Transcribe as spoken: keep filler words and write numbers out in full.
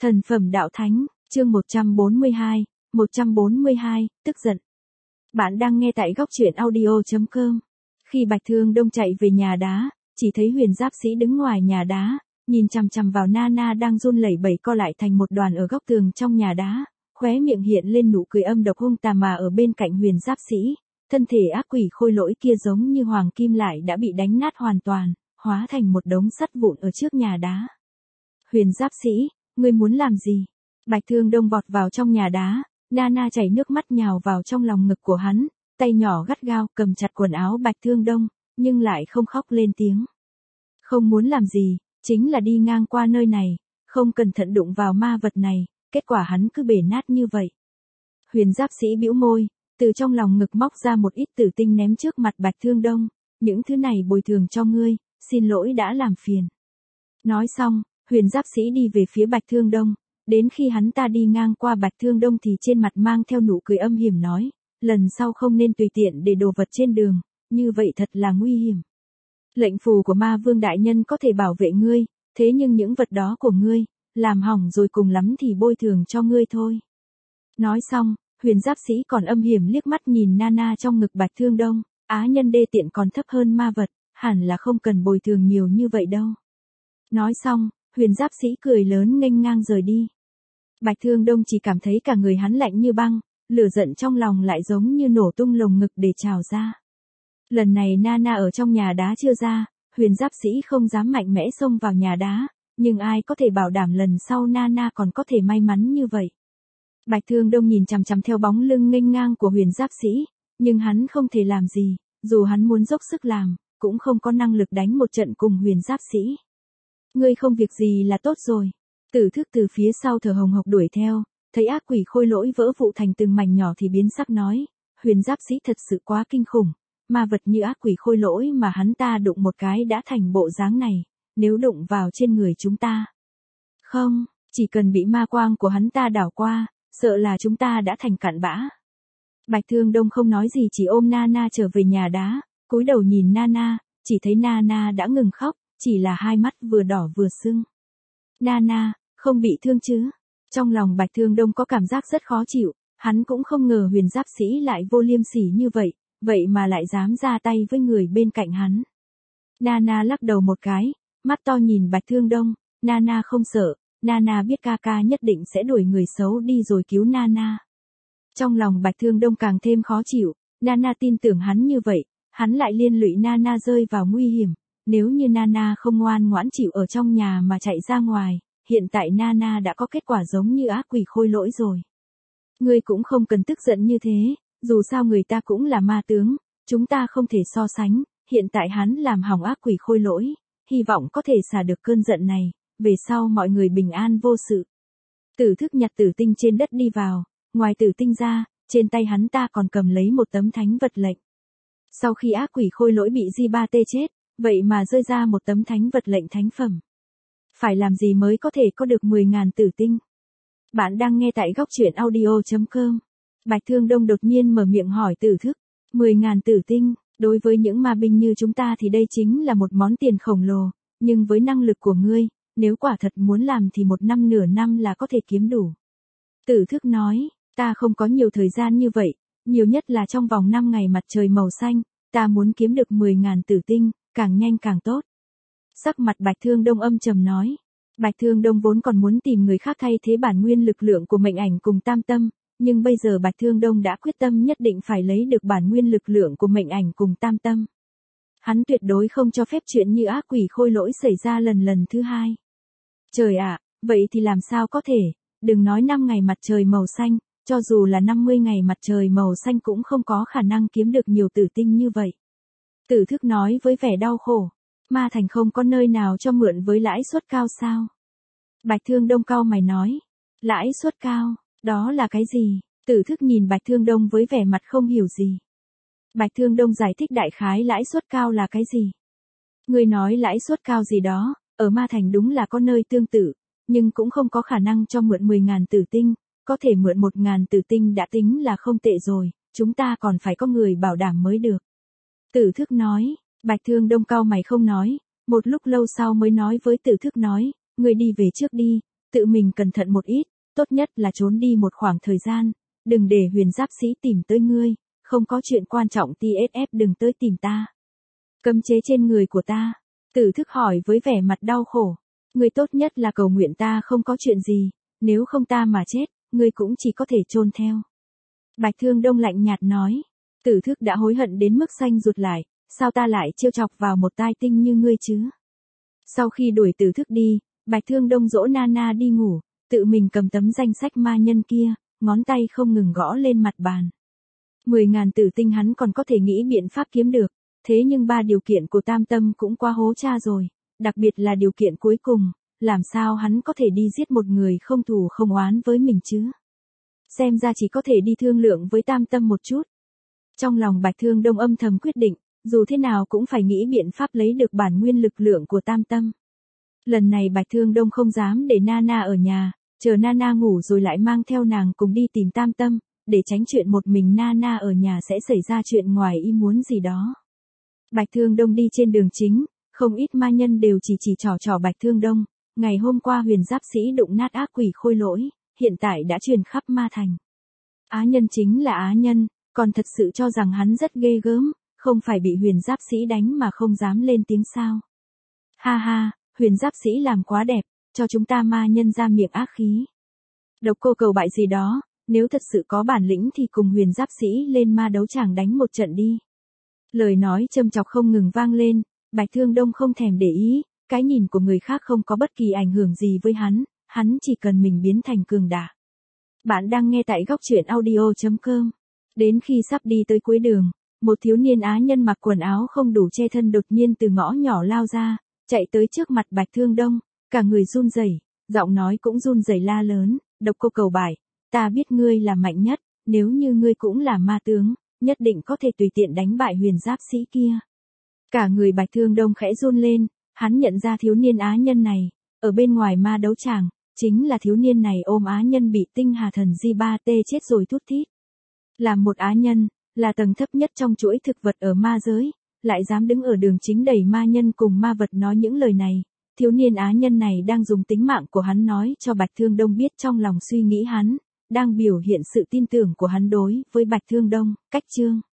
Thần phẩm đạo thánh, chương một trăm bốn mươi hai, một trăm bốn mươi hai, tức giận. Bạn đang nghe tại góc truyện audio chấm com. Khi Bạch Thương Đông chạy về nhà đá, chỉ thấy Huyền Giáp Sĩ đứng ngoài nhà đá, nhìn chằm chằm vào Nana đang run lẩy bẩy co lại thành một đoàn ở góc tường trong nhà đá, khóe miệng hiện lên nụ cười âm độc hung tà mà ở bên cạnh Huyền Giáp Sĩ, thân thể ác quỷ khôi lỗi kia giống như hoàng kim lại đã bị đánh nát hoàn toàn, hóa thành một đống sắt vụn ở trước nhà đá. Huyền Giáp Sĩ, ngươi muốn làm gì? Bạch Thương Đông vọt vào trong nhà đá, Nana chảy nước mắt nhào vào trong lòng ngực của hắn, tay nhỏ gắt gao cầm chặt quần áo Bạch Thương Đông, nhưng lại không khóc lên tiếng. Không muốn làm gì, chính là đi ngang qua nơi này, không cẩn thận đụng vào ma vật này, kết quả hắn cứ bể nát như vậy. Huyền Giáp Sĩ bĩu môi, từ trong lòng ngực móc ra một ít tử tinh ném trước mặt Bạch Thương Đông, những thứ này bồi thường cho ngươi, xin lỗi đã làm phiền. Nói xong, Huyền Giáp Sĩ đi về phía Bạch Thương Đông, đến khi hắn ta đi ngang qua Bạch Thương Đông thì trên mặt mang theo nụ cười âm hiểm nói, lần sau không nên tùy tiện để đồ vật trên đường, như vậy thật là nguy hiểm. Lệnh phù của ma vương đại nhân có thể bảo vệ ngươi, thế nhưng những vật đó của ngươi, làm hỏng rồi cùng lắm thì bồi thường cho ngươi thôi. Nói xong, Huyền Giáp Sĩ còn âm hiểm liếc mắt nhìn Nana trong ngực Bạch Thương Đông, á nhân đê tiện còn thấp hơn ma vật, hẳn là không cần bồi thường nhiều như vậy đâu. Nói xong, Huyền Giáp Sĩ cười lớn nghênh ngang rời đi. Bạch Thương Đông chỉ cảm thấy cả người hắn lạnh như băng, lửa giận trong lòng lại giống như nổ tung lồng ngực để trào ra. Lần này Nana ở trong nhà đá chưa ra, Huyền Giáp Sĩ không dám mạnh mẽ xông vào nhà đá, nhưng ai có thể bảo đảm lần sau Nana còn có thể may mắn như vậy. Bạch Thương Đông nhìn chằm chằm theo bóng lưng nghênh ngang của Huyền Giáp Sĩ, nhưng hắn không thể làm gì, dù hắn muốn dốc sức làm, cũng không có năng lực đánh một trận cùng Huyền Giáp Sĩ. Ngươi không việc gì là tốt rồi. Tử Thức từ phía sau thở hồng hộc đuổi theo, thấy ác quỷ khôi lỗi vỡ vụn thành từng mảnh nhỏ thì biến sắc nói, Huyền Giáp Sĩ thật sự quá kinh khủng, ma vật như ác quỷ khôi lỗi mà hắn ta đụng một cái đã thành bộ dáng này, nếu đụng vào trên người chúng ta. Không, chỉ cần bị ma quang của hắn ta đảo qua, sợ là chúng ta đã thành cặn bã. Bạch Thương Đông không nói gì chỉ ôm Nana trở về nhà đá, cúi đầu nhìn Nana, chỉ thấy Nana đã ngừng khóc, chỉ là hai mắt vừa đỏ vừa sưng. Nana, không bị thương chứ? Trong lòng Bạch Thương Đông có cảm giác rất khó chịu, hắn cũng không ngờ Huyền Giáp Sĩ lại vô liêm sỉ như vậy, vậy mà lại dám ra tay với người bên cạnh hắn. Nana lắc đầu một cái, mắt to nhìn Bạch Thương Đông, Nana không sợ, Nana biết ca ca nhất định sẽ đuổi người xấu đi rồi cứu Nana. Trong lòng Bạch Thương Đông càng thêm khó chịu, Nana tin tưởng hắn như vậy, hắn lại liên lụy Nana rơi vào nguy hiểm. Nếu như Nana không ngoan ngoãn chịu ở trong nhà mà chạy ra ngoài, hiện tại Nana đã có kết quả giống như ác quỷ khôi lỗi rồi. Ngươi cũng không cần tức giận như thế, dù sao người ta cũng là ma tướng, chúng ta không thể so sánh, hiện tại hắn làm hỏng ác quỷ khôi lỗi, hy vọng có thể xả được cơn giận này, về sau mọi người bình an vô sự. Tử Thức nhặt tử tinh trên đất đi vào, ngoài tử tinh ra, trên tay hắn ta còn cầm lấy một tấm thánh vật lệnh. Sau khi ác quỷ khôi lỗi bị Di Ba Tê chết, vậy mà rơi ra một tấm thánh vật lệnh thánh phẩm. Phải làm gì mới có thể có được mười ngàn tử tinh? Bạn đang nghe tại góc truyện audio chấm com. Bạch Thương Đông đột nhiên mở miệng hỏi Tử Thức, mười ngàn tử tinh, đối với những ma binh như chúng ta thì đây chính là một món tiền khổng lồ, nhưng với năng lực của ngươi, nếu quả thật muốn làm thì một năm nửa năm là có thể kiếm đủ. Tử Thức nói, ta không có nhiều thời gian như vậy, nhiều nhất là trong vòng năm ngày mặt trời màu xanh, ta muốn kiếm được mười ngàn tử tinh. Càng nhanh càng tốt. Sắc mặt Bạch Thương Đông âm trầm nói. Bạch Thương Đông vốn còn muốn tìm người khác thay thế bản nguyên lực lượng của mệnh ảnh cùng tam tâm, nhưng bây giờ Bạch Thương Đông đã quyết tâm nhất định phải lấy được bản nguyên lực lượng của mệnh ảnh cùng tam tâm. Hắn tuyệt đối không cho phép chuyện như ác quỷ khôi lỗi xảy ra lần lần thứ hai. Trời ạ, vậy thì làm sao có thể, đừng nói năm ngày mặt trời màu xanh, cho dù là năm mươi ngày mặt trời màu xanh cũng không có khả năng kiếm được nhiều tử tinh như vậy. Tử Thức nói với vẻ đau khổ, ma thành không có nơi nào cho mượn với lãi suất cao sao? Bạch Thương Đông cau mày nói, lãi suất cao, đó là cái gì? Tử Thức nhìn Bạch Thương Đông với vẻ mặt không hiểu gì. Bạch Thương Đông giải thích đại khái lãi suất cao là cái gì? Ngươi nói lãi suất cao gì đó, ở ma thành đúng là có nơi tương tự, nhưng cũng không có khả năng cho mượn mười ngàn tử tinh, có thể mượn một ngàn tử tinh đã tính là không tệ rồi, chúng ta còn phải có người bảo đảm mới được. Tử Thức nói, Bạch Thương Đông cau mày không nói, một lúc lâu sau mới nói với Tử Thức nói, ngươi đi về trước đi, tự mình cẩn thận một ít, tốt nhất là trốn đi một khoảng thời gian, đừng để huyền giáp sĩ tìm tới ngươi, không có chuyện quan trọng tê ét ép đừng tới tìm ta. Cấm chế trên người của ta, Tử Thức hỏi với vẻ mặt đau khổ, ngươi tốt nhất là cầu nguyện ta không có chuyện gì, nếu không ta mà chết, ngươi cũng chỉ có thể chôn theo. Bạch Thương Đông lạnh nhạt nói, Tử Thức đã hối hận đến mức xanh ruột lại, sao ta lại trêu chọc vào một tai tinh như ngươi chứ? Sau khi đuổi Tử Thức đi, Bạch Thương Đông dỗ Nana đi ngủ, tự mình cầm tấm danh sách ma nhân kia, ngón tay không ngừng gõ lên mặt bàn. Mười ngàn tử tinh hắn còn có thể nghĩ biện pháp kiếm được, thế nhưng ba điều kiện của Tam Tâm cũng quá hố cha rồi, đặc biệt là điều kiện cuối cùng, làm sao hắn có thể đi giết một người không thù không oán với mình chứ? Xem ra chỉ có thể đi thương lượng với Tam Tâm một chút. Trong lòng Bạch Thương Đông âm thầm quyết định, dù thế nào cũng phải nghĩ biện pháp lấy được bản nguyên lực lượng của Tam Tâm. Lần này Bạch Thương Đông không dám để Nana ở nhà, chờ Nana ngủ rồi lại mang theo nàng cùng đi tìm Tam Tâm, để tránh chuyện một mình Nana ở nhà sẽ xảy ra chuyện ngoài ý muốn gì đó. Bạch Thương Đông đi trên đường chính, không ít ma nhân đều chỉ chỉ trò trò Bạch Thương Đông, ngày hôm qua huyền giáp sĩ đụng nát ác quỷ khôi lỗi, hiện tại đã truyền khắp ma thành. Á nhân chính là Á nhân, còn thật sự cho rằng hắn rất ghê gớm, không phải bị huyền giáp sĩ đánh mà không dám lên tiếng sao. Ha ha, huyền giáp sĩ làm quá đẹp, cho chúng ta ma nhân ra miệng ác khí. Độc Cô Cầu Bại gì đó, nếu thật sự có bản lĩnh thì cùng huyền giáp sĩ lên ma đấu tràng đánh một trận đi. Lời nói châm chọc không ngừng vang lên, Bạch Thương Đông không thèm để ý, cái nhìn của người khác không có bất kỳ ảnh hưởng gì với hắn, hắn chỉ cần mình biến thành cường đả. Bạn đang nghe tại góc truyện audio chấm com. Đến khi sắp đi tới cuối đường, một thiếu niên Á nhân mặc quần áo không đủ che thân đột nhiên từ ngõ nhỏ lao ra, chạy tới trước mặt Bạch Thương Đông, cả người run rẩy, giọng nói cũng run rẩy la lớn, Độc Cô Cầu Bại, ta biết ngươi là mạnh nhất, nếu như ngươi cũng là ma tướng, nhất định có thể tùy tiện đánh bại huyền giáp sĩ kia. Cả người Bạch Thương Đông khẽ run lên, hắn nhận ra thiếu niên Á nhân này, ở bên ngoài ma đấu tràng, chính là thiếu niên này ôm Á nhân bị tinh hà thần Di ba tê chết rồi thút thít. Làm một Á nhân, là tầng thấp nhất trong chuỗi thực vật ở ma giới, lại dám đứng ở đường chính đầy ma nhân cùng ma vật nói những lời này. Thiếu niên Á nhân này đang dùng tính mạng của hắn nói cho Bạch Thương Đông biết trong lòng suy nghĩ hắn, đang biểu hiện sự tin tưởng của hắn đối với Bạch Thương Đông. Cách chương